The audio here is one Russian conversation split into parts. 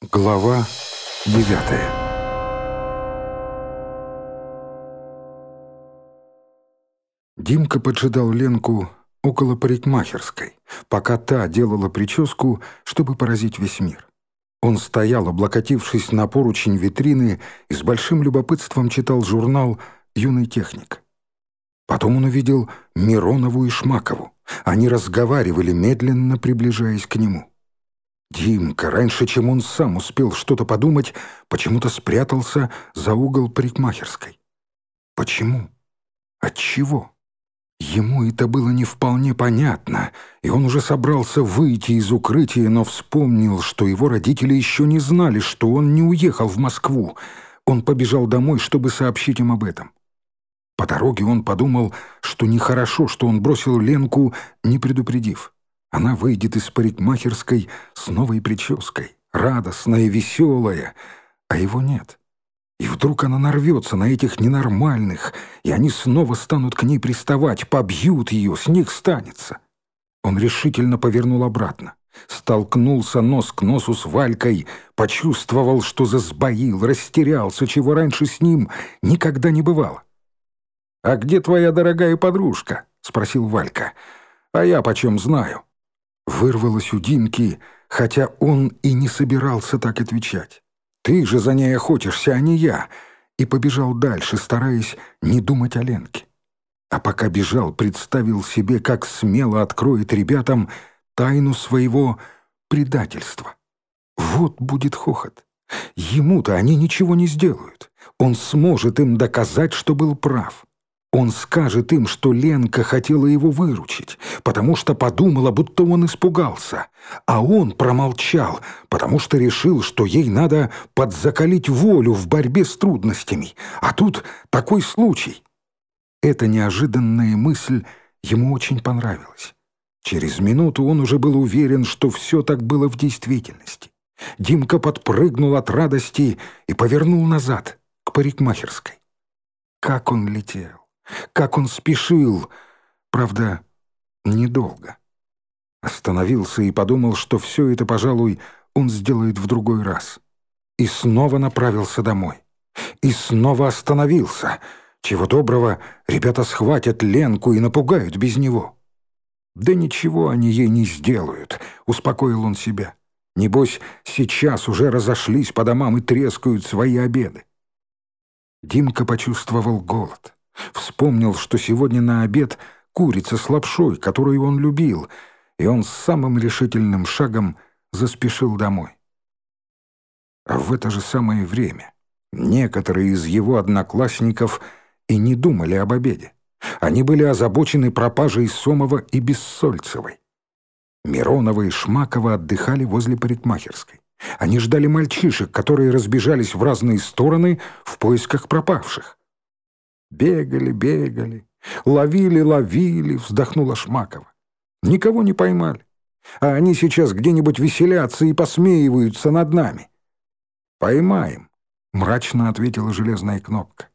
Глава 9. Димка поджидал Ленку около парикмахерской, пока та делала прическу, чтобы поразить весь мир. Он стоял, облокотившись на поручень витрины, и с большим любопытством читал журнал «Юный техник». Потом он увидел Миронову и Шмакову. Они разговаривали, медленно приближаясь к нему. Димка, раньше, чем он сам успел что-то подумать, почему-то спрятался за угол парикмахерской. Почему? Отчего? Ему это было не вполне понятно, и он уже собрался выйти из укрытия, но вспомнил, что его родители еще не знали, что он не уехал в Москву. Он побежал домой, чтобы сообщить им об этом. По дороге он подумал, что нехорошо, что он бросил Ленку, не предупредив. Она выйдет из парикмахерской с новой прической, радостная, веселая, а его нет. И вдруг она нарвется на этих ненормальных, и они снова станут к ней приставать, побьют ее, с них станется. Он решительно повернул обратно, столкнулся нос к носу с Валькой, почувствовал, что засбоил, растерялся, чего раньше с ним никогда не бывало. «А где твоя дорогая подружка?» — спросил Валька. «А я почем знаю?» Вырвалось у Димки, хотя он и не собирался так отвечать. «Ты же за ней охотишься, а не я!» И побежал дальше, стараясь не думать о Ленке. А пока бежал, представил себе, как смело откроет ребятам тайну своего предательства. Вот будет хохот. Ему-то они ничего не сделают. Он сможет им доказать, что был прав. Он скажет им, что Ленка хотела его выручить, потому что подумала, будто он испугался, а он промолчал, потому что решил, что ей надо подзакалить волю в борьбе с трудностями, а тут такой случай. Эта неожиданная мысль ему очень понравилась. Через минуту он уже был уверен, что все так было в действительности. Димка подпрыгнул от радости и повернул назад, к парикмахерской. Как он летел! Как он спешил! Правда, недолго. Остановился и подумал, что все это, пожалуй, он сделает в другой раз. И снова направился домой. И снова остановился. Чего доброго, ребята схватят Ленку и напугают без него. «Да ничего они ей не сделают», — успокоил он себя. «Небось, сейчас уже разошлись по домам и трескают свои обеды». Димка почувствовал голод. Вспомнил, что сегодня на обед курица с лапшой, которую он любил, и он с самым решительным шагом заспешил домой. А в это же самое время некоторые из его одноклассников и не думали об обеде. Они были озабочены пропажей Сомова и Бессольцевой. Миронова и Шмакова отдыхали возле парикмахерской. Они ждали мальчишек, которые разбежались в разные стороны в поисках пропавших. «Бегали, бегали, ловили», — вздохнула Шмакова. «Никого не поймали, а они сейчас где-нибудь веселятся и посмеиваются над нами». «Поймаем», — мрачно ответила железная кнопка.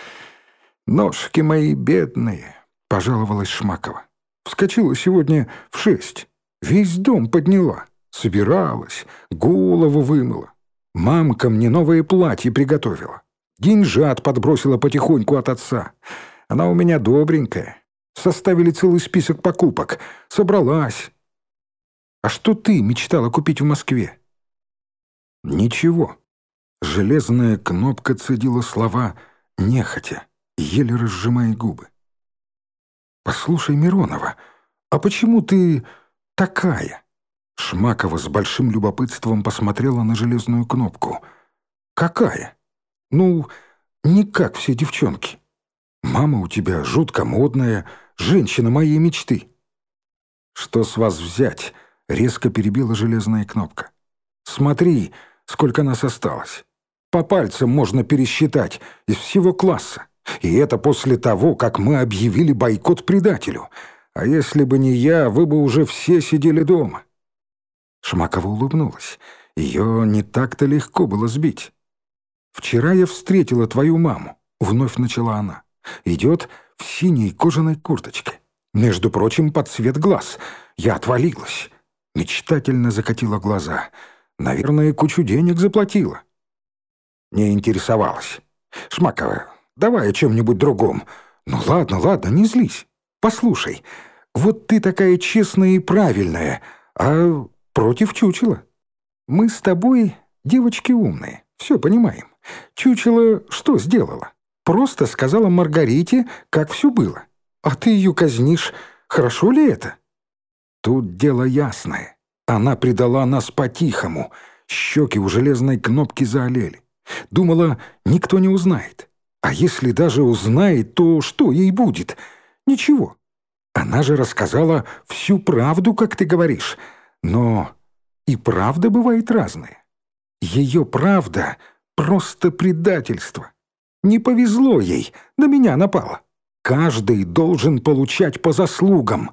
«Ножки мои бедные», — пожаловалась Шмакова. «Вскочила сегодня в 6, весь дом подняла, собиралась, голову вымыла. Мамка мне новое платье приготовила. Деньжат подбросила потихоньку от отца. Она у меня добренькая. Составили целый список покупок. Собралась. А что ты мечтала купить в Москве?» «Ничего». Железная кнопка цедила слова нехотя, еле разжимая губы. «Послушай, Миронова, а почему ты такая?» Шмакова с большим любопытством посмотрела на железную кнопку. «Какая? Ну, не как все девчонки. Мама у тебя жутко модная, женщина моей мечты». «Что с вас взять?» — резко перебила железная кнопка. «Смотри, сколько нас осталось. По пальцам можно пересчитать из всего класса. И это после того, как мы объявили бойкот предателю. А если бы не я, вы бы уже все сидели дома». Шмакова улыбнулась. Ее не так-то легко было сбить. «Вчера я встретила твою маму», — вновь начала она. «Идет в синей кожаной курточке. Между прочим, под цвет глаз. Я отвалилась». Мечтательно закатила глаза. Наверное, кучу денег заплатила. Не интересовалась. Шмакова, давай о чем-нибудь другом. Ну ладно, ладно, не злись. Послушай, вот ты такая честная и правильная, а против чучела. Мы с тобой девочки умные, все понимаем. Чучело что сделала? Просто сказала Маргарите, как все было. А ты ее казнишь. Хорошо ли это? Тут дело ясное. Она предала нас по-тихому. Щеки у железной кнопки заолели. Думала, никто не узнает. А если даже узнает, то что ей будет? Ничего. Она же рассказала всю правду, как ты говоришь. Но и правда бывает разная. Ее правда — просто предательство. Не повезло ей, на меня напала. Каждый должен получать по заслугам.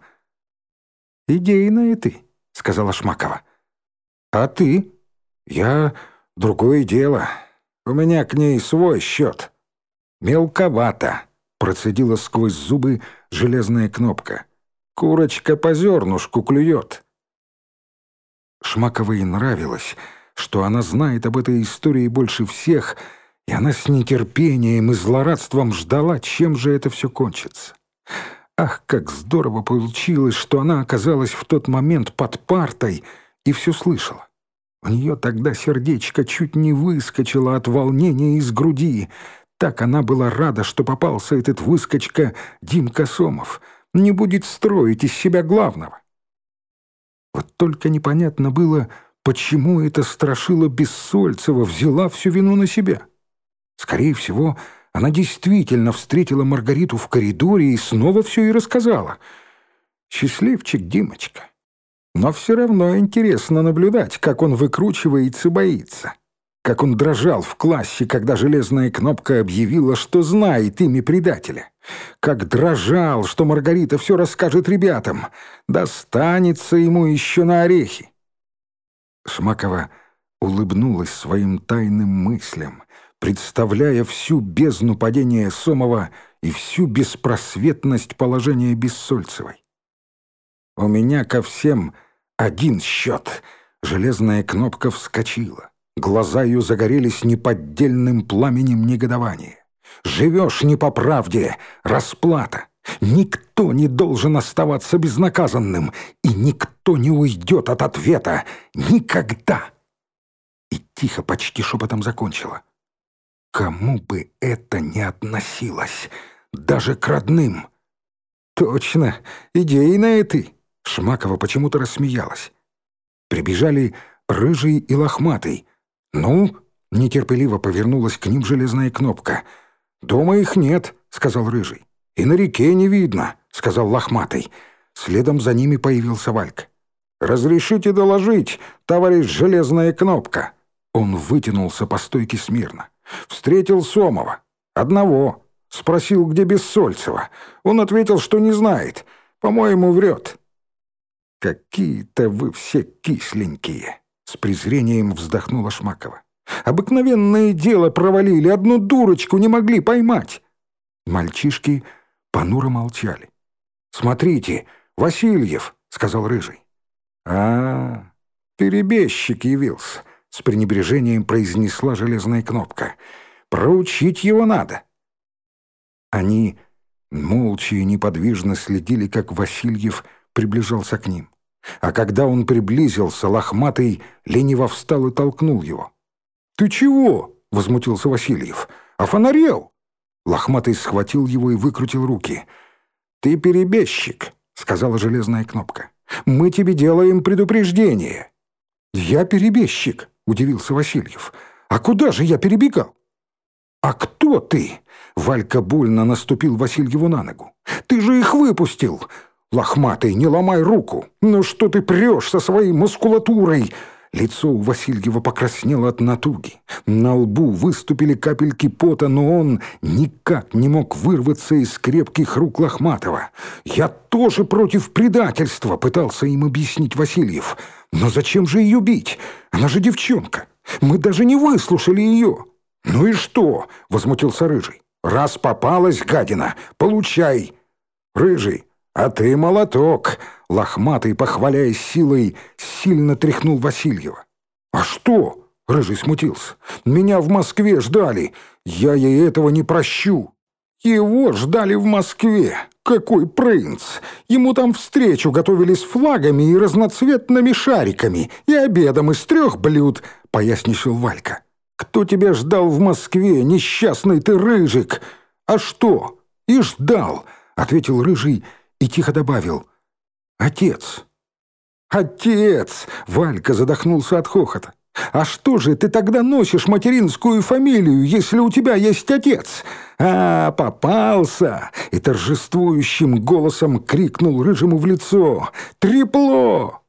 «Идейная ты», — сказала Шмакова. «А ты?» «Я... другое дело. У меня к ней свой счет». «Мелковато», — процедила сквозь зубы железная кнопка. «Курочка по зернышку клюет». Шмаковой нравилось, что она знает об этой истории больше всех, и она с нетерпением и злорадством ждала, чем же это все кончится. Ах, как здорово получилось, что она оказалась в тот момент под партой и все слышала. У нее тогда сердечко чуть не выскочило от волнения из груди. Так она была рада, что попался этот выскочка Димка Сомов. Не будет строить из себя главного. Вот только непонятно было, почему эта страшила Бессольцева взяла всю вину на себя. Скорее всего, она действительно встретила Маргариту в коридоре и снова все ей рассказала. Счастливчик Димочка. Но все равно интересно наблюдать, как он выкручивается и боится. Как он дрожал в классе, когда железная кнопка объявила, что знает имя предателя. Как дрожал, что Маргарита все расскажет ребятам. Достанется ему еще на орехи. Шмакова улыбнулась своим тайным мыслям, представляя всю бездну падения Сомова и всю беспросветность положения Бессольцевой. «У меня ко всем один счет». Железная кнопка вскочила. Глаза ее загорелись неподдельным пламенем негодования. «Живешь не по правде, расплата. Никто не должен оставаться безнаказанным, и никто не уйдет от ответа. Никогда!» И тихо, почти шепотом закончила. «Кому бы это ни относилось, даже к родным». «Точно, идейная ты!» Шмакова почему-то рассмеялась. Прибежали Рыжий и Лохматый. «Ну?» — нетерпеливо повернулась к ним железная кнопка. «Дома их нет», — сказал Рыжий. «И на реке не видно», — сказал Лохматый. Следом за ними появился Валька. «Разрешите доложить, товарищ железная кнопка?» Он вытянулся по стойке смирно. «Встретил Сомова. Одного. Спросил, где Бессольцева. Он ответил, что не знает. По-моему, врет». «Какие-то вы все кисленькие», — с презрением вздохнула Шмакова. «Обыкновенное дело провалили, одну дурочку не могли поймать». Мальчишки понуро молчали. «Смотрите, Васильев», — сказал Рыжий. Перебежчик явился», — с пренебрежением произнесла железная кнопка. «Проучить его надо». Они молча и неподвижно следили, как Васильев приближался к ним. А когда он приблизился, Лохматый лениво встал и толкнул его. «Ты чего?» — возмутился Васильев. «Офонарел!» Лохматый схватил его и выкрутил руки. «Ты перебежчик», — сказала железная кнопка. «Мы тебе делаем предупреждение». «Я перебежчик», — удивился Васильев. «А куда же я перебегал?» «А кто ты?» — Валька больно наступил Васильеву на ногу. «Ты же их выпустил!» «Лохматый, не ломай руку! Ну что ты прешь со своей мускулатурой?» Лицо у Васильева покраснело от натуги. На лбу выступили капельки пота, но он никак не мог вырваться из крепких рук Лохматова. «Я тоже против предательства», — пытался им объяснить Васильев. «Но зачем же ее бить? Она же девчонка. Мы даже не выслушали ее». «Ну и что?» — возмутился Рыжий. «Раз попалась, гадина, получай!» «Рыжий, а ты молоток!» Лохматый, похваляясь силой, сильно тряхнул Васильева. «А что?» — Рыжий смутился. «Меня в Москве ждали. Я ей этого не прощу». «Его ждали в Москве. Какой принц! Ему там встречу готовили с флагами и разноцветными шариками, и обедом из 3 блюд», — поясничал Валька. «Кто тебя ждал в Москве, несчастный ты Рыжик?» «А что? И ждал», — ответил Рыжий и тихо добавил. «Отец». «Отец!» — Валька задохнулся от хохота. «А что же ты тогда носишь материнскую фамилию, если у тебя есть отец?» «А, попался!» — и торжествующим голосом крикнул Рыжему в лицо. «Трепло!»